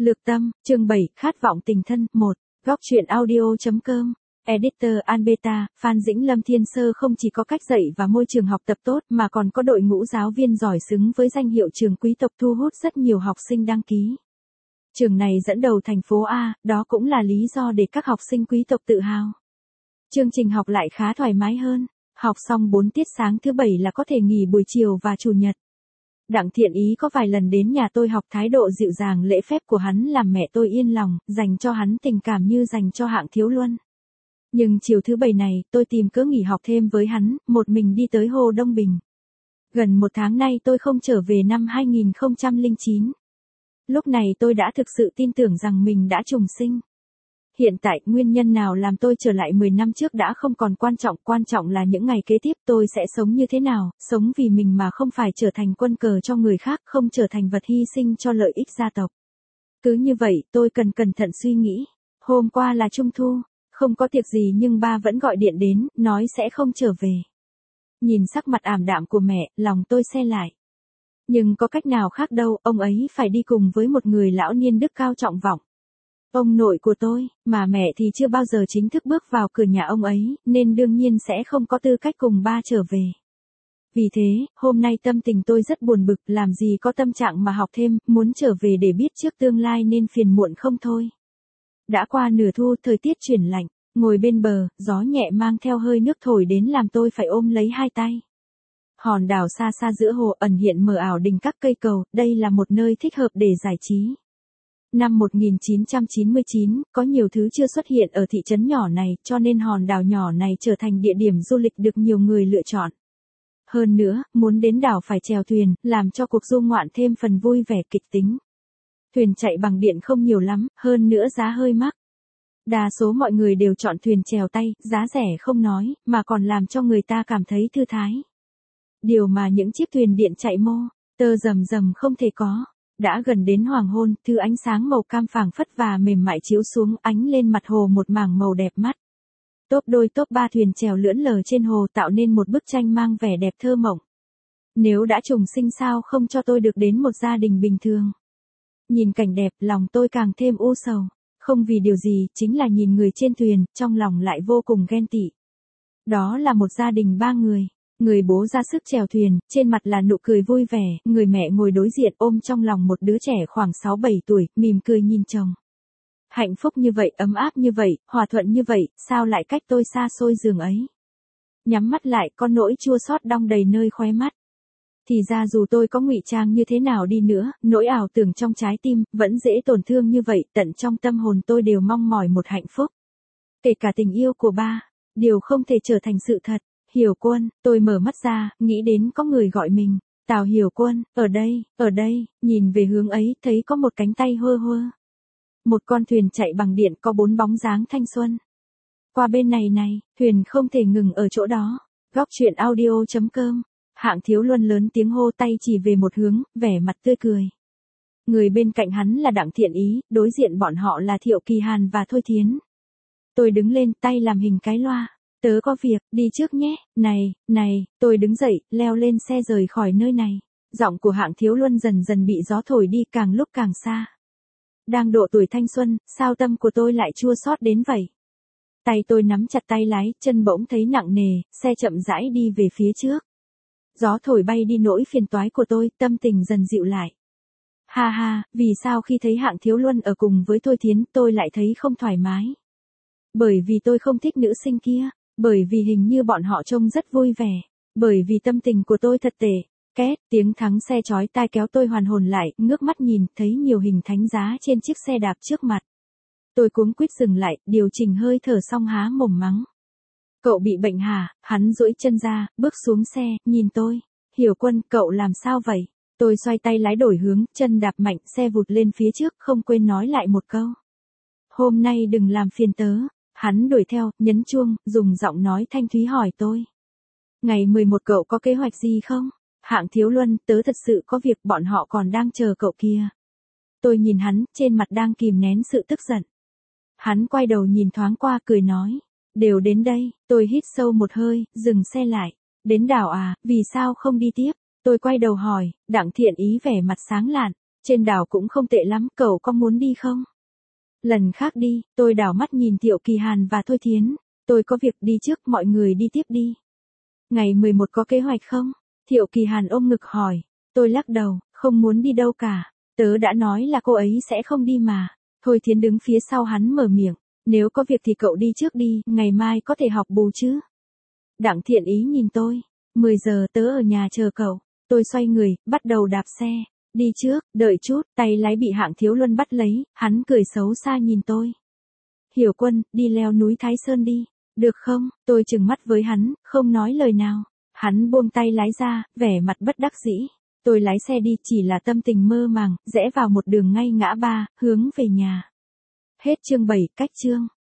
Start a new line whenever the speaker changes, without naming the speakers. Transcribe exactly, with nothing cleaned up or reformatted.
Lược tâm, chương bảy, khát vọng tình thân, một. Góc truyện audio.com. Editor Albeta, Phan Dĩnh Lâm Thiên Sơ không chỉ có cách dạy và môi trường học tập tốt mà còn có đội ngũ giáo viên giỏi xứng với danh hiệu trường quý tộc thu hút rất nhiều học sinh đăng ký. Trường này dẫn đầu thành phố A, đó cũng là lý do để các học sinh quý tộc tự hào. Chương trình học lại khá thoải mái hơn, học xong bốn tiết sáng thứ bảy là có thể nghỉ buổi chiều và chủ nhật. Đặng Thiện Ý có vài lần đến nhà tôi học, thái độ dịu dàng lễ phép của hắn làm mẹ tôi yên lòng, dành cho hắn tình cảm như dành cho Hạng Thiếu Luân. Nhưng chiều thứ bảy này, tôi tìm cớ nghỉ học thêm với hắn, một mình đi tới Hồ Đông Bình. Gần một tháng nay tôi không trở về năm hai nghìn không trăm lẻ chín. Lúc này tôi đã thực sự tin tưởng rằng mình đã trùng sinh. Hiện tại, nguyên nhân nào làm tôi trở lại mười năm trước đã không còn quan trọng, quan trọng là những ngày kế tiếp tôi sẽ sống như thế nào, sống vì mình mà không phải trở thành quân cờ cho người khác, không trở thành vật hy sinh cho lợi ích gia tộc. Cứ như vậy, tôi cần cẩn thận suy nghĩ. Hôm qua là Trung thu, không có tiệc gì nhưng ba vẫn gọi điện đến, nói sẽ không trở về. Nhìn sắc mặt ảm đạm của mẹ, lòng tôi se lại. Nhưng có cách nào khác đâu, ông ấy phải đi cùng với một người lão niên đức cao trọng vọng. Ông nội của tôi, mà mẹ thì chưa bao giờ chính thức bước vào cửa nhà ông ấy, nên đương nhiên sẽ không có tư cách cùng ba trở về. Vì thế, hôm nay tâm tình tôi rất buồn bực, làm gì có tâm trạng mà học thêm, muốn trở về để biết trước tương lai nên phiền muộn không thôi. Đã qua nửa thu, thời tiết chuyển lạnh, ngồi bên bờ, gió nhẹ mang theo hơi nước thổi đến làm tôi phải ôm lấy hai tay. Hòn đảo xa xa giữa hồ ẩn hiện mờ ảo đình các cây cầu, đây là một nơi thích hợp để giải trí. Năm một nghìn chín trăm chín mươi chín, có nhiều thứ chưa xuất hiện ở thị trấn nhỏ này, cho nên hòn đảo nhỏ này trở thành địa điểm du lịch được nhiều người lựa chọn. Hơn nữa, muốn đến đảo phải chèo thuyền, làm cho cuộc du ngoạn thêm phần vui vẻ kịch tính. Thuyền chạy bằng điện không nhiều lắm, hơn nữa giá hơi mắc. Đa số mọi người đều chọn thuyền chèo tay, giá rẻ không nói, mà còn làm cho người ta cảm thấy thư thái. Điều mà những chiếc thuyền điện chạy mô, tơ rầm rầm không thể có. Đã gần đến hoàng hôn, thứ ánh sáng màu cam phảng phất và mềm mại chiếu xuống, ánh lên mặt hồ một mảng màu đẹp mắt. Top đôi top ba thuyền chèo lượn lờ trên hồ tạo nên một bức tranh mang vẻ đẹp thơ mộng. Nếu đã trùng sinh sao không cho tôi được đến một gia đình bình thường. Nhìn cảnh đẹp, lòng tôi càng thêm u sầu. Không vì điều gì, chính là nhìn người trên thuyền, trong lòng lại vô cùng ghen tị. Đó là một gia đình ba người. Người bố ra sức chèo thuyền, trên mặt là nụ cười vui vẻ, người mẹ ngồi đối diện ôm trong lòng một đứa trẻ khoảng sáu bảy tuổi, mỉm cười nhìn chồng. Hạnh phúc như vậy, ấm áp như vậy, hòa thuận như vậy, sao lại cách tôi xa xôi giường ấy. Nhắm mắt lại, con nỗi chua xót đong đầy nơi khóe mắt. Thì ra dù tôi có ngụy trang như thế nào đi nữa, nỗi ảo tưởng trong trái tim, vẫn dễ tổn thương như vậy, tận trong tâm hồn tôi đều mong mỏi một hạnh phúc. Kể cả tình yêu của ba, điều không thể trở thành sự thật. Hiểu Quân, tôi mở mắt ra, nghĩ đến có người gọi mình. Tào Hiểu Quân, ở đây, ở đây, nhìn về hướng ấy, thấy có một cánh tay hơ hơ. Một con thuyền chạy bằng điện có bốn bóng dáng thanh xuân. Qua bên này này, thuyền không thể ngừng ở chỗ đó. Góc truyện audio.com. Hạng Thiếu Luân lớn tiếng hô, tay chỉ về một hướng, vẻ mặt tươi cười. Người bên cạnh hắn là Đặng Thiện Ý, đối diện bọn họ là Thiệu Kỳ Hàn và Thôi Thiến. Tôi đứng lên, tay làm hình cái loa. Tớ có việc, đi trước nhé, này, này, tôi đứng dậy, leo lên xe rời khỏi nơi này. Giọng của Hạng Thiếu Luân dần dần bị gió thổi đi, càng lúc càng xa. Đang độ tuổi thanh xuân, sao tâm của tôi lại chua xót đến vậy? Tay tôi nắm chặt tay lái, chân bỗng thấy nặng nề, xe chậm rãi đi về phía trước. Gió thổi bay đi nỗi phiền toái của tôi, tâm tình dần dịu lại. Ha ha, vì sao khi thấy Hạng Thiếu Luân ở cùng với Thôi Thiến, tôi lại thấy không thoải mái? Bởi vì tôi không thích nữ sinh kia. Bởi vì hình như bọn họ trông rất vui vẻ. Bởi vì tâm tình của tôi thật tệ. Két, tiếng thắng xe chói tai kéo tôi hoàn hồn lại, ngước mắt nhìn, thấy nhiều hình thánh giá trên chiếc xe đạp trước mặt. Tôi cuống quýt dừng lại, điều chỉnh hơi thở xong há mồm mắng. Cậu bị bệnh hả? Hắn duỗi chân ra, bước xuống xe, nhìn tôi. Hiểu Quân, cậu làm sao vậy? Tôi xoay tay lái đổi hướng, chân đạp mạnh, xe vụt lên phía trước, không quên nói lại một câu. Hôm nay đừng làm phiền tớ. Hắn đuổi theo, nhấn chuông, dùng giọng nói thanh thúy hỏi tôi. Ngày mười một cậu có kế hoạch gì không? Hạng Thiếu Luân, tớ thật sự có việc, bọn họ còn đang chờ cậu kia. Tôi nhìn hắn, trên mặt đang kìm nén sự tức giận. Hắn quay đầu nhìn thoáng qua, cười nói. Đều đến đây, tôi hít sâu một hơi, dừng xe lại. Đến đảo à, vì sao không đi tiếp? Tôi quay đầu hỏi, Đặng Thiện Ý vẻ mặt sáng lạn. Trên đảo cũng không tệ lắm, cậu có muốn đi không? Lần khác đi, tôi đảo mắt nhìn Thiệu Kỳ Hàn và Thôi Thiến. Tôi có việc đi trước, mọi người đi tiếp đi. Ngày mười một có kế hoạch không? Thiệu Kỳ Hàn ôm ngực hỏi. Tôi lắc đầu, không muốn đi đâu cả. Tớ đã nói là cô ấy sẽ không đi mà. Thôi Thiến đứng phía sau hắn mở miệng. Nếu có việc thì cậu đi trước đi, ngày mai có thể học bù chứ. Đặng Thiện Ý nhìn tôi. mười giờ tớ ở nhà chờ cậu. Tôi xoay người, bắt đầu đạp xe. Đi trước, đợi chút, tay lái bị Hạng Thiếu Luân bắt lấy, hắn cười xấu xa nhìn tôi. Hiểu Quân, đi leo núi Thái Sơn đi. Được không? Tôi trừng mắt với hắn, không nói lời nào. Hắn buông tay lái ra, vẻ mặt bất đắc dĩ. Tôi lái xe đi, chỉ là tâm tình mơ màng, rẽ vào một đường ngay ngã ba, hướng về nhà. Hết chương bảy, cách chương.